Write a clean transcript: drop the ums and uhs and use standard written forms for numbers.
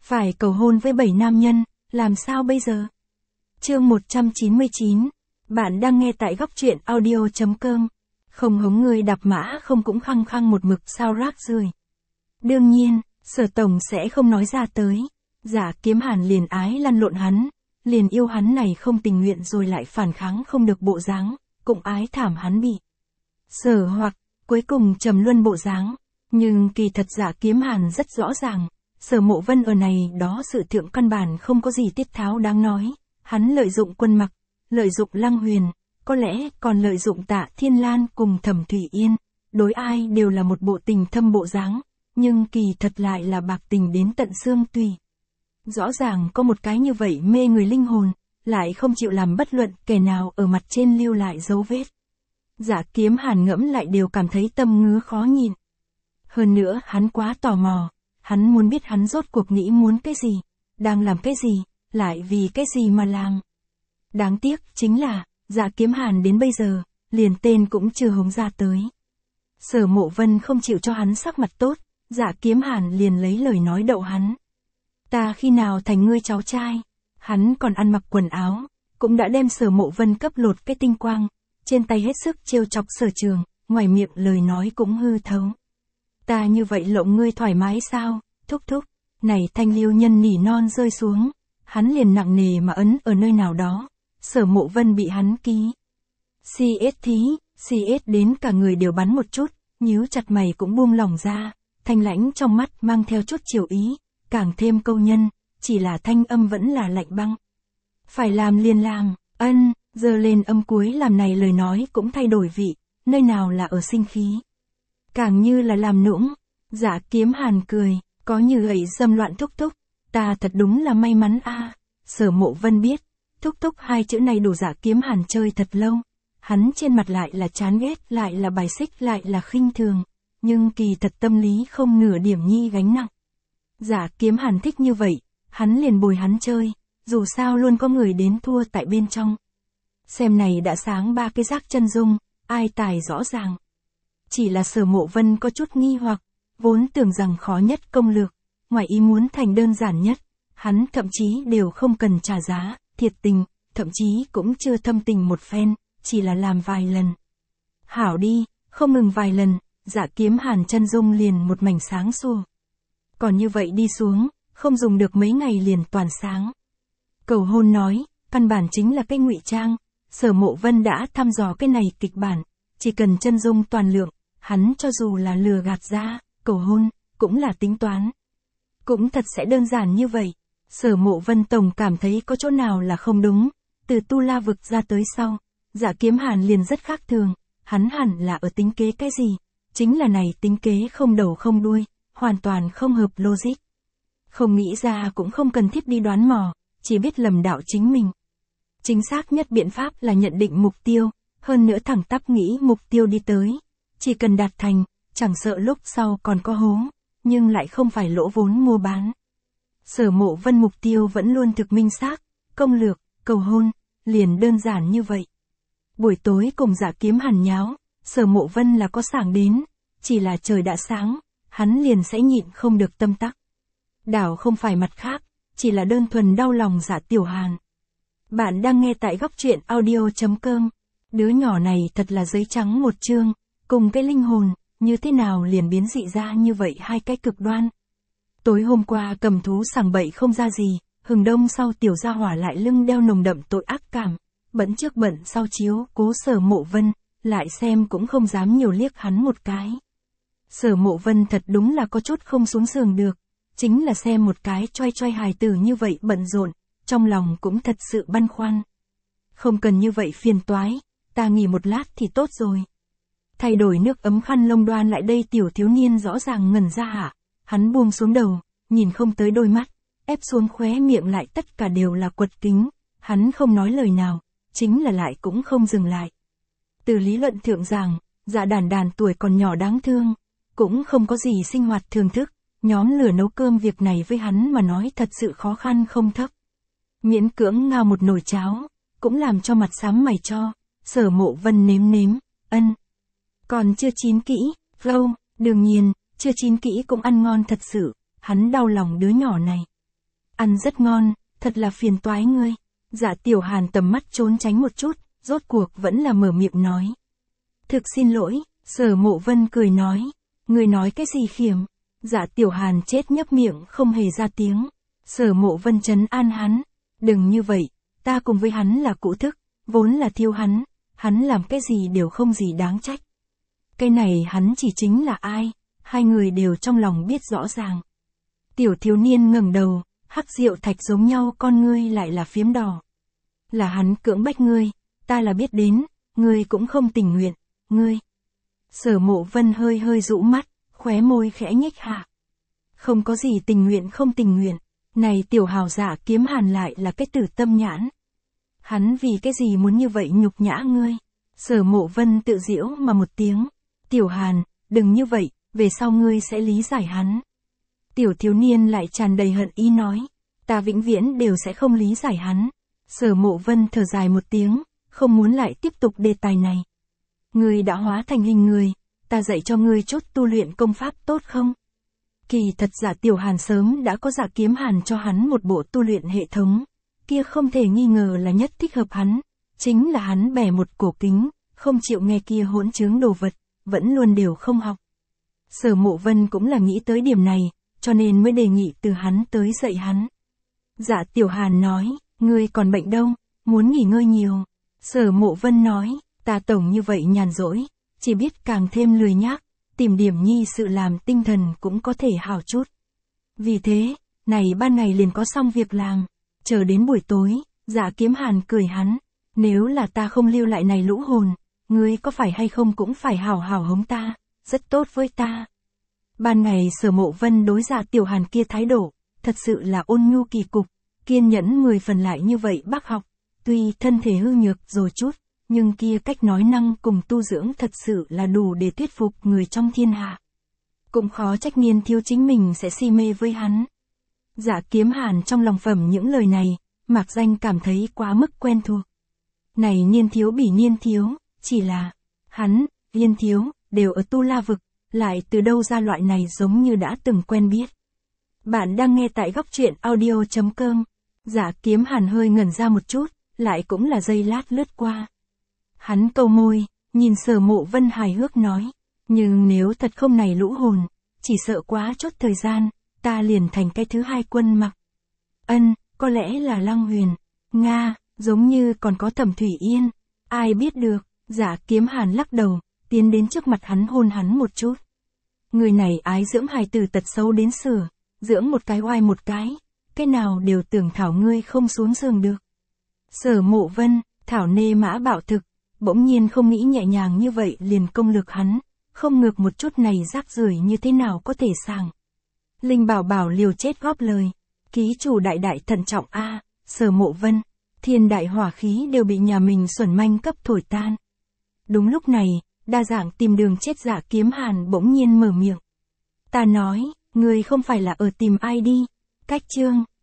Phải cầu hôn với 7 nam nhân, làm sao bây giờ? Chương 199. Bạn đang nghe tại góc truyện audio.com. Không hống người đạp mã không cũng khăng khăng một mực sao rác rưởi. Đương nhiên, Sở Tổng sẽ không nói ra tới. Dạ Kiếm Hàn liền ái lăn lộn hắn, liền yêu hắn này không tình nguyện rồi lại phản kháng không được bộ dáng, cũng ái thảm hắn bị Sở Hoặc, cuối cùng trầm luân bộ dáng. Nhưng kỳ thật Dạ Kiếm Hàn rất rõ ràng, Sở Mộ Vân ở này đó sự thượng căn bản không có gì tiết tháo đáng nói. Hắn lợi dụng Quân Mặc, lợi dụng Lăng Huyền, có lẽ còn lợi dụng Tạ Thiên Lan cùng Thẩm Thủy Yên, đối ai đều là một bộ tình thâm bộ dáng, nhưng kỳ thật lại là bạc tình đến tận xương tùy. Rõ ràng có một cái như vậy mê người linh hồn, lại không chịu làm bất luận kẻ nào ở mặt trên lưu lại dấu vết. Dạ Kiếm Hàn ngẫm lại đều cảm thấy tâm ngứa khó nhịn. Hơn nữa hắn quá tò mò, hắn muốn biết hắn rốt cuộc nghĩ muốn cái gì, đang làm cái gì, lại vì cái gì mà làm. Đáng tiếc chính là, Dạ Kiếm Hàn đến bây giờ, liền tên cũng chưa hống ra tới. Sở Mộ Vân không chịu cho hắn sắc mặt tốt, Dạ Kiếm Hàn liền lấy lời nói đậu hắn. Ta khi nào thành ngươi cháu trai? Hắn còn ăn mặc quần áo, cũng đã đem Sở Mộ Vân cấp lột cái tinh quang, trên tay hết sức trêu chọc Sở Trường, ngoài miệng lời nói cũng hư thấu. Ta như vậy lộng ngươi thoải mái sao? Thúc thúc, này Thanh Liêu Nhân nỉ non rơi xuống, hắn liền nặng nề mà ấn ở nơi nào đó. Sở Mộ Vân bị hắn ký CS đến cả người đều bắn một chút, nhíu chặt mày cũng buông lỏng ra, thanh lãnh trong mắt mang theo chút chiều ý, càng thêm câu nhân, chỉ là thanh âm vẫn là lạnh băng. Phải làm liền làm, giơ lên âm cuối làm này lời nói cũng thay đổi vị, nơi nào là ở sinh khí. Càng như là làm nũng. Dạ Kiếm Hàn cười, có như gậy dâm loạn thúc thúc, ta thật đúng là may mắn a. Sở Mộ Vân biết, thúc thúc hai chữ này đủ Dạ Kiếm Hàn chơi thật lâu. Hắn trên mặt lại là chán ghét, lại là bài xích, lại là khinh thường, nhưng kỳ thật tâm lý không nửa điểm nhi gánh nặng. Dạ Kiếm Hàn thích như vậy, hắn liền bồi hắn chơi, dù sao luôn có người đến thua tại bên trong. Xem này đã sáng ba cái rác chân dung, ai tài rõ ràng. Chỉ là Sở Mộ Vân có chút nghi hoặc, vốn tưởng rằng khó nhất công lược, ngoài ý muốn thành đơn giản nhất, hắn thậm chí đều không cần trả giá, thiệt tình, thậm chí cũng chưa thâm tình một phen, chỉ là làm vài lần. Hảo đi, không ngừng vài lần, Dạ Kiếm Hàn chân dung liền một mảnh sáng sủa. Còn như vậy đi xuống, không dùng được mấy ngày liền toàn sáng. Cầu hôn nói, căn bản chính là cái ngụy trang, Sở Mộ Vân đã thăm dò cái này kịch bản, chỉ cần chân dung toàn lượng, hắn cho dù là lừa gạt ra, cầu hôn, cũng là tính toán. Cũng thật sẽ đơn giản như vậy. Sở Mộ Vân tổng cảm thấy có chỗ nào là không đúng, từ Tu La vực ra tới sau, Dạ Kiếm Hàn liền rất khác thường, hắn hẳn là ở tính kế cái gì, chính là này tính kế không đầu không đuôi, hoàn toàn không hợp logic. Không nghĩ ra cũng không cần thiết đi đoán mò, chỉ biết lầm đạo chính mình. Chính xác nhất biện pháp là nhận định mục tiêu, hơn nữa thẳng tắp nghĩ mục tiêu đi tới. Chỉ cần đạt thành, chẳng sợ lúc sau còn có hố, nhưng lại không phải lỗ vốn mua bán. Sở Mộ Vân mục tiêu vẫn luôn thực minh xác, công lược, cầu hôn, liền đơn giản như vậy. Buổi tối cùng Dạ Kiếm Hàn nháo, Sở Mộ Vân là có sảng đến, chỉ là trời đã sáng, hắn liền sẽ nhịn không được tâm tắc. Đảo không phải mặt khác, chỉ là đơn thuần đau lòng Dạ Tiểu Hàn. Bạn đang nghe tại góc truyện audio.com. Đứa nhỏ này thật là giấy trắng một chương, cùng cái linh hồn, như thế nào liền biến dị ra như vậy hai cái cực đoan. Tối hôm qua cầm thú sảng bậy không ra gì, hừng đông sau tiểu gia hỏa lại lưng đeo nồng đậm tội ác cảm, bận trước bận sau chiếu cố Sở Mộ Vân, lại xem cũng không dám nhiều liếc hắn một cái. Sở Mộ Vân thật đúng là có chút không xuống giường được, chính là xem một cái choai hài tử như vậy bận rộn, trong lòng cũng thật sự băn khoăn. Không cần như vậy phiền toái, ta nghỉ một lát thì tốt rồi. Thay đổi nước ấm khăn lông đoan lại đây tiểu thiếu niên rõ ràng ngẩn ra hả, hắn buông xuống đầu, nhìn không tới đôi mắt, ép xuống khóe miệng lại tất cả đều là quật kính, hắn không nói lời nào, chính là lại cũng không dừng lại. Từ lý luận thượng giảng, Dạ Đàn tuổi còn nhỏ đáng thương, cũng không có gì sinh hoạt thường thức, nhóm lửa nấu cơm việc này với hắn mà nói thật sự khó khăn không thấp. Miễn cưỡng ngao một nồi cháo, cũng làm cho mặt xám mày cho, Sở Mộ Vân nếm, còn chưa chín kỹ, đương nhiên, chưa chín kỹ cũng ăn ngon thật sự, hắn đau lòng đứa nhỏ này. ăn rất ngon, thật là phiền toái ngươi. Dạ Tiểu Hàn tầm mắt trốn tránh một chút, rốt cuộc vẫn là mở miệng nói. Thực xin lỗi, Sở Mộ Vân cười nói. Ngươi nói cái gì khiểm? Dạ Tiểu Hàn chết nhấp miệng không hề ra tiếng. Sở Mộ Vân trấn an hắn. Đừng như vậy, ta cùng với hắn là cũ thức, vốn là thiêu hắn làm cái gì đều không gì đáng trách. Cái này hắn chỉ chính là ai, hai người đều trong lòng biết rõ ràng. Tiểu thiếu niên ngẩng đầu, hắc diệu thạch giống nhau con ngươi lại là phiếm đỏ. Là hắn cưỡng bách ngươi, ta là biết đến, ngươi cũng không tình nguyện, ngươi. Sở Mộ Vân hơi hơi rũ mắt, khóe môi khẽ nhếch hạ. Không có gì tình nguyện không tình nguyện, này tiểu hào giả Kiếm Hàn lại là cái tử tâm nhãn. Hắn vì cái gì muốn như vậy nhục nhã ngươi? Sở Mộ Vân tự giễu mà một tiếng. Tiểu Hàn, đừng như vậy, về sau ngươi sẽ lý giải hắn. Tiểu thiếu niên lại tràn đầy hận ý nói. Ta vĩnh viễn đều sẽ không lý giải hắn. Sở Mộ Vân thở dài một tiếng, không muốn lại tiếp tục đề tài này. Ngươi đã hóa thành hình người, ta dạy cho ngươi chút tu luyện công pháp tốt không? Kỳ thật giả Tiểu Hàn sớm đã có giả Kiếm Hàn cho hắn một bộ tu luyện hệ thống. Kia không thể nghi ngờ là nhất thích hợp hắn. Chính là hắn bẻ một cổ kính, không chịu nghe kia hỗn chứng đồ vật, vẫn luôn đều không học. Sở Mộ Vân cũng là nghĩ tới điểm này, cho nên mới đề nghị từ hắn tới dạy hắn. Dạ Tiểu Hàn nói, ngươi còn bệnh đâu, muốn nghỉ ngơi nhiều. Sở Mộ Vân nói, ta tổng như vậy nhàn rỗi, chỉ biết càng thêm lười nhác, tìm điểm nhi sự làm tinh thần cũng có thể hảo chút. Vì thế, này ban ngày liền có xong việc làm, chờ đến buổi tối, Dạ Kiếm Hàn cười hắn, nếu là ta không lưu lại này lũ hồn, ngươi có phải hay không cũng phải hảo hảo hống ta, rất tốt với ta. Ban ngày Sở Mộ Vân đối Dạ Tiểu Hàn kia thái độ, thật sự là ôn nhu kỳ cục, kiên nhẫn 10 phần lại như vậy bác học, tuy thân thể hư nhược rồi chút, nhưng kia cách nói năng cùng tu dưỡng thật sự là đủ để thuyết phục người trong thiên hạ. Cũng khó trách Niên Thiếu chính mình sẽ si mê với hắn. Dạ Kiếm Hàn trong lòng phẩm những lời này, Mạc Danh cảm thấy quá mức quen thuộc. Này Niên Thiếu bỉ Niên Thiếu, chỉ là, hắn, Niên Thiếu, đều ở Tu La Vực, lại từ đâu ra loại này giống như đã từng quen biết. Bạn đang nghe tại góc truyện audio.com. Dạ Kiếm Hàn hơi ngẩn ra một chút, lại cũng là giây lát lướt qua. Hắn câu môi, nhìn Sở Mộ Vân hài hước nói, nhưng nếu thật không này lũ hồn, chỉ sợ quá chốt thời gian, ta liền thành cái thứ hai Quân Mặc. Ân, có lẽ là Lăng Huyền, Nga, giống như còn có Thẩm Thủy Yên, ai biết được. Dạ Kiếm Hàn lắc đầu, tiến đến trước mặt hắn hôn hắn một chút. Người này ái dưỡng hài tử tật xấu đến sửa, dưỡng một cái oai một cái nào đều tưởng thảo ngươi không xuống giường được. Sở Mộ Vân, thảo nê mã bạo thực, bỗng nhiên không nghĩ nhẹ nhàng như vậy liền công lược hắn, không ngược một chút này rác rưởi như thế nào có thể sàng. Linh Bảo Bảo liều chết góp lời, ký chủ đại đại thận trọng a, Sở Mộ Vân, thiên đại hỏa khí đều bị nhà mình xuẩn manh cấp thổi tan. Đúng lúc này, đa dạng tìm đường chết Dạ Kiếm Hàn bỗng nhiên mở miệng. Ta nói, ngươi không phải là ở tìm ai đi, cách chương.